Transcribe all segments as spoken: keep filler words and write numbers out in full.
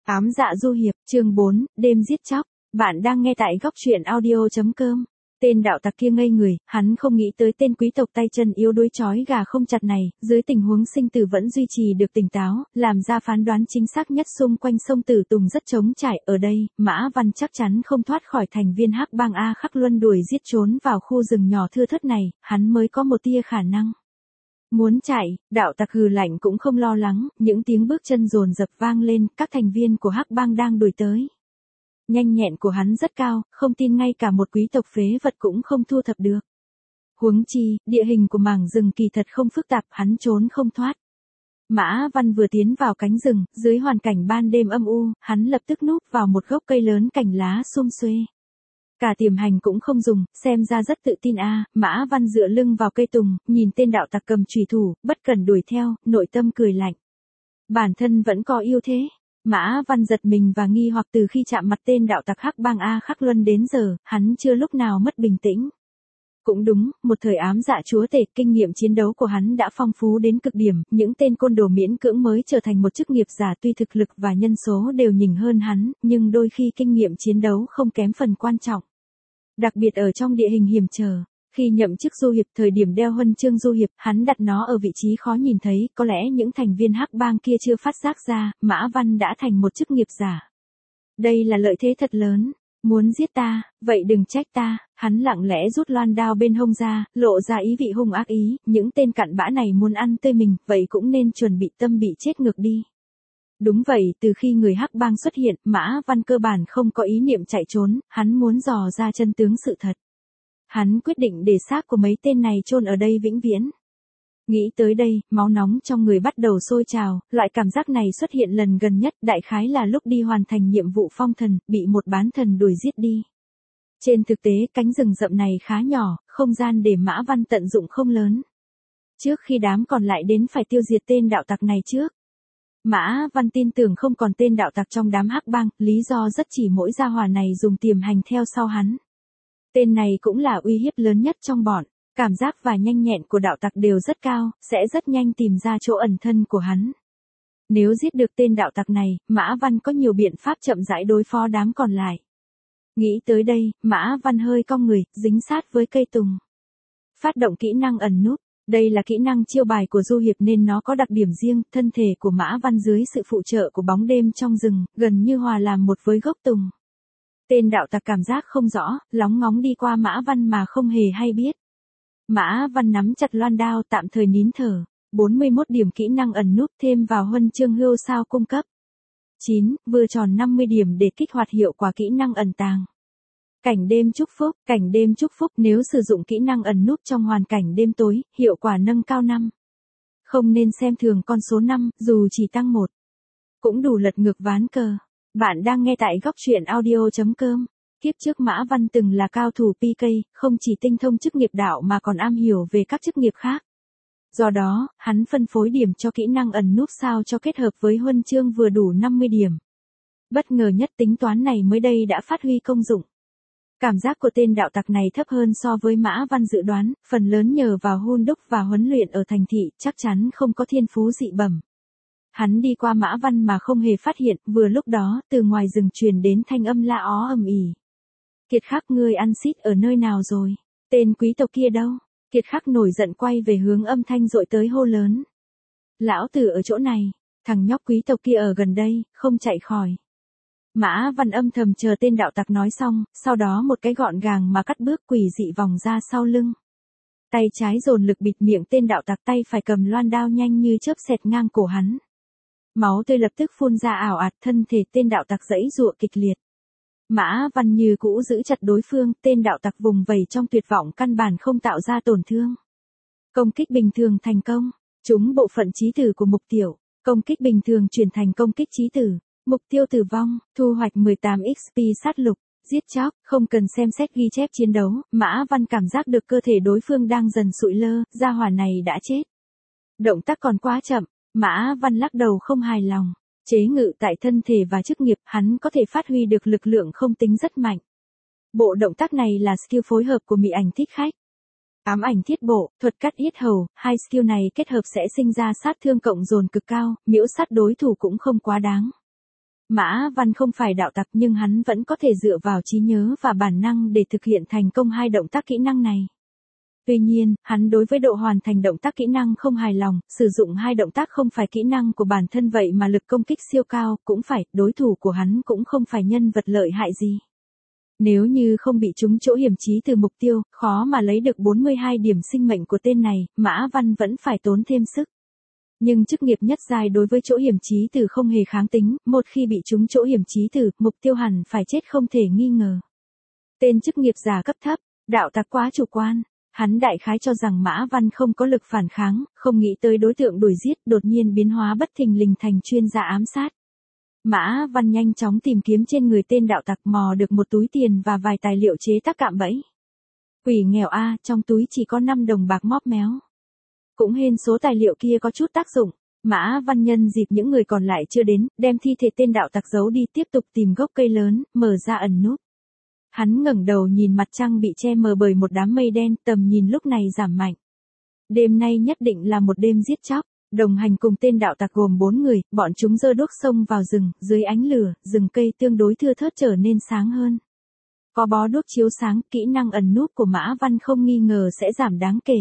Ám dạ du hiệp, chương bốn, đêm giết chóc. Bạn đang nghe tại góc truyện audio chấm com. Tên đạo tặc kia ngây người, hắn không nghĩ tới tên quý tộc tay chân yếu đuối chói gà không chặt này, dưới tình huống sinh tử vẫn duy trì được tỉnh táo, làm ra phán đoán chính xác nhất xung quanh sông Tử Tùng rất trống trải. Ở đây, Mã Văn chắc chắn không thoát khỏi thành viên hắc bang A Khắc Luân đuổi giết trốn vào khu rừng nhỏ thưa thớt này, hắn mới có một tia khả năng. Muốn chạy, đạo tặc hừ lạnh cũng không lo lắng, những tiếng bước chân dồn dập vang lên, các thành viên của hắc bang đang đuổi tới. Nhanh nhẹn của hắn rất cao, không tin ngay cả một quý tộc phế vật cũng không thu thập được. Huống chi, địa hình của mảng rừng kỳ thật không phức tạp, hắn trốn không thoát. Mã Văn vừa tiến vào cánh rừng, dưới hoàn cảnh ban đêm âm u, hắn lập tức núp vào một gốc cây lớn cành lá sum xuê. Cả tiềm hành cũng không dùng, xem ra rất tự tin a. À. Mã Văn dựa lưng vào cây tùng, nhìn tên đạo tặc cầm chùy thủ, bất cần đuổi theo, nội tâm cười lạnh. Bản thân vẫn có yêu thế. Mã Văn giật mình và nghi hoặc từ khi chạm mặt tên đạo tặc hắc bang A Khắc Luân đến giờ, hắn chưa lúc nào mất bình tĩnh. Cũng đúng, một thời ám dạ chúa tể, kinh nghiệm chiến đấu của hắn đã phong phú đến cực điểm, những tên côn đồ miễn cưỡng mới trở thành một chức nghiệp giả tuy thực lực và nhân số đều nhỉnh hơn hắn, nhưng đôi khi kinh nghiệm chiến đấu không kém phần quan trọng. Đặc biệt ở trong địa hình hiểm trở, khi nhậm chức du hiệp thời điểm đeo huân chương du hiệp, hắn đặt nó ở vị trí khó nhìn thấy, có lẽ những thành viên hắc bang kia chưa phát giác ra, Mã Văn đã thành một chức nghiệp giả. Đây là lợi thế thật lớn, muốn giết ta, vậy đừng trách ta, hắn lặng lẽ rút loan đao bên hông ra, lộ ra ý vị hung ác ý, những tên cặn bã này muốn ăn tươi mình, vậy cũng nên chuẩn bị tâm bị chết ngược đi. Đúng vậy, từ khi người hắc bang xuất hiện, Mã Văn cơ bản không có ý niệm chạy trốn, hắn muốn dò ra chân tướng sự thật. Hắn quyết định để xác của mấy tên này chôn ở đây vĩnh viễn. Nghĩ tới đây, máu nóng trong người bắt đầu sôi trào, loại cảm giác này xuất hiện lần gần nhất, đại khái là lúc đi hoàn thành nhiệm vụ phong thần, bị một bán thần đuổi giết đi. Trên thực tế, cánh rừng rậm này khá nhỏ, không gian để Mã Văn tận dụng không lớn. Trước khi đám còn lại đến phải tiêu diệt tên đạo tặc này trước. Mã Văn tin tưởng không còn tên đạo tặc trong đám hắc bang, lý do rất chỉ mỗi gia hỏa này dùng tiềm hành theo sau hắn. Tên này cũng là uy hiếp lớn nhất trong bọn, cảm giác và nhanh nhẹn của đạo tặc đều rất cao, sẽ rất nhanh tìm ra chỗ ẩn thân của hắn. Nếu giết được tên đạo tặc này, Mã Văn có nhiều biện pháp chậm rãi đối phó đám còn lại. Nghĩ tới đây, Mã Văn hơi cong người, dính sát với cây tùng. Phát động kỹ năng ẩn núp. Đây là kỹ năng chiêu bài của du hiệp nên nó có đặc điểm riêng, thân thể của Mã Văn dưới sự phụ trợ của bóng đêm trong rừng, gần như hòa làm một với gốc tùng. Tên đạo tặc cảm giác không rõ, lóng ngóng đi qua Mã Văn mà không hề hay biết. Mã Văn nắm chặt loan đao tạm thời nín thở, bốn mươi mốt điểm kỹ năng ẩn núp thêm vào huân chương hưu sao cung cấp. chín, vừa tròn năm mươi điểm để kích hoạt hiệu quả kỹ năng ẩn tàng. Cảnh đêm chúc phúc, cảnh đêm chúc phúc nếu sử dụng kỹ năng ẩn núp trong hoàn cảnh đêm tối, hiệu quả nâng cao năm. Không nên xem thường con số năm, dù chỉ tăng một. Cũng đủ lật ngược ván cờ. Bạn đang nghe tại góc truyện audio chấm com. Kiếp trước Mã Văn từng là cao thủ pê ca, không chỉ tinh thông chức nghiệp đạo mà còn am hiểu về các chức nghiệp khác. Do đó, hắn phân phối điểm cho kỹ năng ẩn núp sao cho kết hợp với huân chương vừa đủ năm mươi điểm. Bất ngờ nhất tính toán này mới đây đã phát huy công dụng. Cảm giác của tên đạo tặc này thấp hơn so với Mã Văn dự đoán, phần lớn nhờ vào hun đúc và huấn luyện ở thành thị, chắc chắn không có thiên phú dị bẩm. Hắn đi qua Mã Văn mà không hề phát hiện, vừa lúc đó, từ ngoài rừng truyền đến thanh âm la ó ầm ĩ. Kiệt Khắc, ngươi ăn xít ở nơi nào rồi? Tên quý tộc kia đâu? Kiệt Khắc nổi giận quay về hướng âm thanh dội tới hô lớn. Lão tử ở chỗ này, thằng nhóc quý tộc kia ở gần đây, không chạy khỏi. Mã Văn âm thầm chờ tên đạo tặc nói xong, sau đó một cái gọn gàng mà cắt bước quỷ dị vòng ra sau lưng. Tay trái dồn lực bịt miệng tên đạo tặc, tay phải cầm loan đao nhanh như chớp xẹt ngang cổ hắn. Máu tươi lập tức phun ra ảo ạt, thân thể tên đạo tặc giãy giụa kịch liệt. Mã Văn như cũ giữ chặt đối phương, tên đạo tặc vùng vẫy trong tuyệt vọng căn bản không tạo ra tổn thương. Công kích bình thường thành công, trúng bộ phận chí tử của mục tiêu, công kích bình thường chuyển thành công kích chí tử, mục tiêu tử vong, thu hoạch mười tám ích pê sát lục, giết chóc, không cần xem xét ghi chép chiến đấu, Mã Văn cảm giác được cơ thể đối phương đang dần sụi lơ, gia hỏa này đã chết. Động tác còn quá chậm. Mã Văn lắc đầu không hài lòng, chế ngự tại thân thể và chức nghiệp, hắn có thể phát huy được lực lượng không tính rất mạnh. Bộ động tác này là skill phối hợp của Mị Ảnh Thích Khách. Ám ảnh thiết bộ, thuật cắt yết hầu, hai skill này kết hợp sẽ sinh ra sát thương cộng dồn cực cao, miễu sát đối thủ cũng không quá đáng. Mã Văn không phải đạo tặc nhưng hắn vẫn có thể dựa vào trí nhớ và bản năng để thực hiện thành công hai động tác kỹ năng này. Tuy nhiên, hắn đối với độ hoàn thành động tác kỹ năng không hài lòng, sử dụng hai động tác không phải kỹ năng của bản thân vậy mà lực công kích siêu cao, cũng phải, đối thủ của hắn cũng không phải nhân vật lợi hại gì. Nếu như không bị trúng chỗ hiểm chí từ mục tiêu, khó mà lấy được bốn mươi hai điểm sinh mệnh của tên này, Mã Văn vẫn phải tốn thêm sức. Nhưng chức nghiệp nhất giai đối với chỗ hiểm chí từ không hề kháng tính, một khi bị trúng chỗ hiểm chí từ, mục tiêu hẳn phải chết không thể nghi ngờ. Tên chức nghiệp giả cấp thấp, đạo tặc quá chủ quan. Hắn đại khái cho rằng Mã Văn không có lực phản kháng, không nghĩ tới đối tượng đuổi giết đột nhiên biến hóa bất thình lình thành chuyên gia ám sát. Mã Văn nhanh chóng tìm kiếm trên người tên đạo tặc, mò được một túi tiền và vài tài liệu chế tác cạm bẫy. Quỷ nghèo a, trong túi chỉ có năm đồng bạc móp méo. Cũng hên số tài liệu kia có chút tác dụng. Mã Văn nhân dịp những người còn lại chưa đến, đem thi thể tên đạo tặc giấu đi, tiếp tục tìm gốc cây lớn, mở ra ẩn núp. Hắn ngẩng đầu nhìn mặt trăng bị che mờ bởi một đám mây đen, tầm nhìn lúc này giảm mạnh. Đêm nay nhất định là một đêm giết chóc. Đồng hành cùng tên đạo tặc gồm bốn người, bọn chúng giơ đuốc xông vào rừng, dưới ánh lửa, rừng cây tương đối thưa thớt trở nên sáng hơn. Có bó đuốc chiếu sáng, kỹ năng ẩn núp của Mã Văn không nghi ngờ sẽ giảm đáng kể.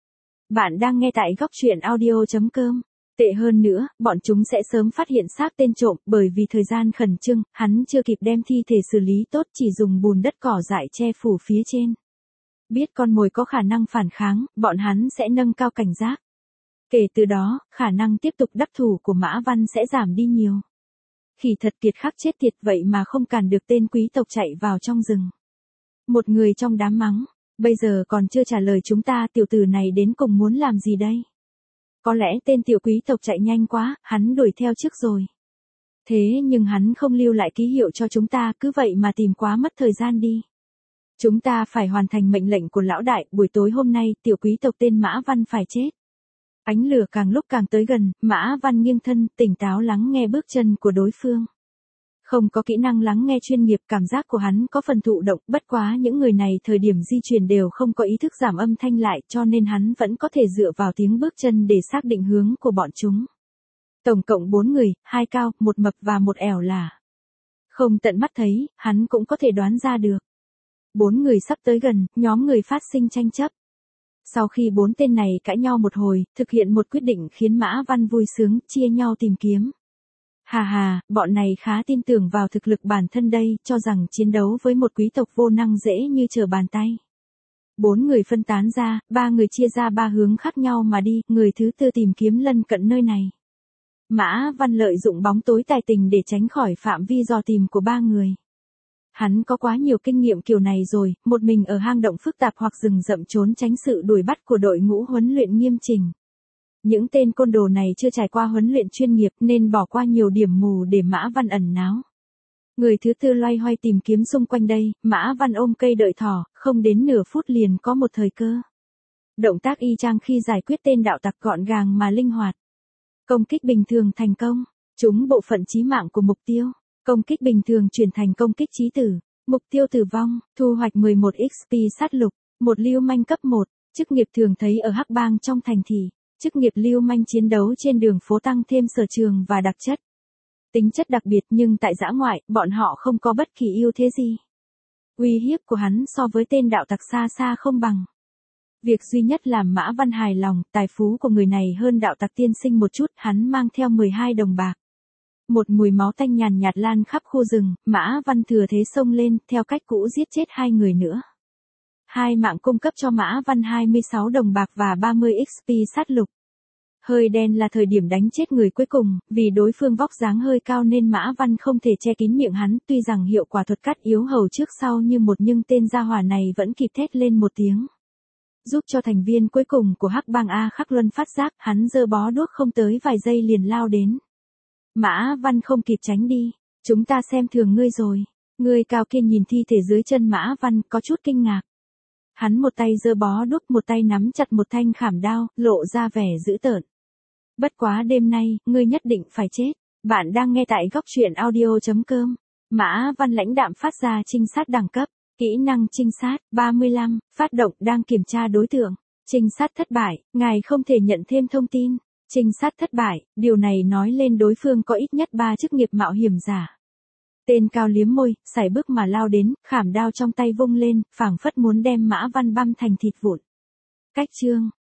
Bạn đang nghe tại góc truyện audio chấm com. Tệ hơn nữa, bọn chúng sẽ sớm phát hiện xác tên trộm, bởi vì thời gian khẩn trương, hắn chưa kịp đem thi thể xử lý tốt, chỉ dùng bùn đất cỏ dại che phủ phía trên. Biết con mồi có khả năng phản kháng, bọn hắn sẽ nâng cao cảnh giác. Kể từ đó, khả năng tiếp tục đắc thủ của Mã Văn sẽ giảm đi nhiều. Khỉ thật kiệt khắc chết tiệt vậy mà không cản được tên quý tộc chạy vào trong rừng. Một người trong đám mắng, bây giờ còn chưa trả lời chúng ta, tiểu tử này đến cùng muốn làm gì đây? Có lẽ tên tiểu quý tộc chạy nhanh quá, hắn đuổi theo trước rồi. Thế nhưng hắn không lưu lại ký hiệu cho chúng ta, cứ vậy mà tìm quá mất thời gian đi. Chúng ta phải hoàn thành mệnh lệnh của lão đại, buổi tối hôm nay, tiểu quý tộc tên Mã Văn phải chết. Ánh lửa càng lúc càng tới gần, Mã Văn nghiêng thân, tỉnh táo lắng nghe bước chân của đối phương. Không có kỹ năng lắng nghe chuyên nghiệp, cảm giác của hắn có phần thụ động, bất quá những người này thời điểm di chuyển đều không có ý thức giảm âm thanh lại, cho nên hắn vẫn có thể dựa vào tiếng bước chân để xác định hướng của bọn chúng. Tổng cộng bốn người, hai cao, một mập và một ẻo lả. Không tận mắt thấy, hắn cũng có thể đoán ra được. Bốn người sắp tới gần, nhóm người phát sinh tranh chấp. Sau khi bốn tên này cãi nhau một hồi, thực hiện một quyết định khiến Mã Văn vui sướng, chia nhau tìm kiếm. Hà hà, bọn này khá tin tưởng vào thực lực bản thân đây, cho rằng chiến đấu với một quý tộc vô năng dễ như trở bàn tay. Bốn người phân tán ra, ba người chia ra ba hướng khác nhau mà đi, người thứ tư tìm kiếm lân cận nơi này. Mã Văn lợi dụng bóng tối tài tình để tránh khỏi phạm vi dò tìm của ba người. Hắn có quá nhiều kinh nghiệm kiểu này rồi, một mình ở hang động phức tạp hoặc rừng rậm trốn tránh sự đuổi bắt của đội ngũ huấn luyện nghiêm chỉnh. Những tên côn đồ này chưa trải qua huấn luyện chuyên nghiệp nên bỏ qua nhiều điểm mù để Mã Văn ẩn náu. Người thứ tư loay hoay tìm kiếm xung quanh đây, Mã Văn ôm cây đợi thỏ, không đến nửa phút liền có một thời cơ. Động tác y chang khi giải quyết tên đạo tặc, gọn gàng mà linh hoạt. Công kích bình thường thành công, trúng bộ phận chí mạng của mục tiêu. Công kích bình thường chuyển thành công kích chí tử. Mục tiêu tử vong, thu hoạch mười một ích pê sát lục, một lưu manh cấp một, chức nghiệp thường thấy ở hắc bang trong thành thị. Chức nghiệp lưu manh chiến đấu trên đường phố tăng thêm sở trường và đặc chất. Tính chất đặc biệt nhưng tại dã ngoại, bọn họ không có bất kỳ ưu thế gì. Uy hiếp của hắn so với tên đạo tặc xa xa không bằng. Việc duy nhất làm Mã Văn hài lòng, tài phú của người này hơn đạo tặc tiên sinh một chút, hắn mang theo mười hai đồng bạc. Một mùi máu tanh nhàn nhạt lan khắp khu rừng, Mã Văn thừa thế xông lên, theo cách cũ giết chết hai người nữa. Hai mạng cung cấp cho Mã Văn hai mươi sáu đồng bạc và ba mươi ích pê sát lục. Hơi đen là thời điểm đánh chết người cuối cùng, vì đối phương vóc dáng hơi cao nên Mã Văn không thể che kín miệng hắn, tuy rằng hiệu quả thuật cắt yếu hầu trước sau như một nhưng tên gia hỏa này vẫn kịp thét lên một tiếng. Giúp cho thành viên cuối cùng của hắc bang A Khắc Luân phát giác, hắn giơ bó đuốc không tới vài giây liền lao đến. Mã Văn không kịp tránh đi, chúng ta xem thường ngươi rồi. Người cao kiên nhìn thi thể dưới chân Mã Văn, có chút kinh ngạc. Hắn một tay giơ bó đuốc, một tay nắm chặt một thanh khảm đao, lộ ra vẻ dữ tợn. Bất quá đêm nay, ngươi nhất định phải chết. Bạn đang nghe tại góc truyện audio chấm com. Mã Văn lãnh đạm phát ra trinh sát đẳng cấp. Kỹ năng trinh sát, ba mươi lăm, phát động, đang kiểm tra đối tượng. Trinh sát thất bại, ngài không thể nhận thêm thông tin. Trinh sát thất bại, điều này nói lên đối phương có ít nhất ba chức nghiệp mạo hiểm giả. Tên cao liếm môi, sải bước mà lao đến, khảm đao trong tay vung lên, phảng phất muốn đem Mã Văn băm thành thịt vụn. Cách chương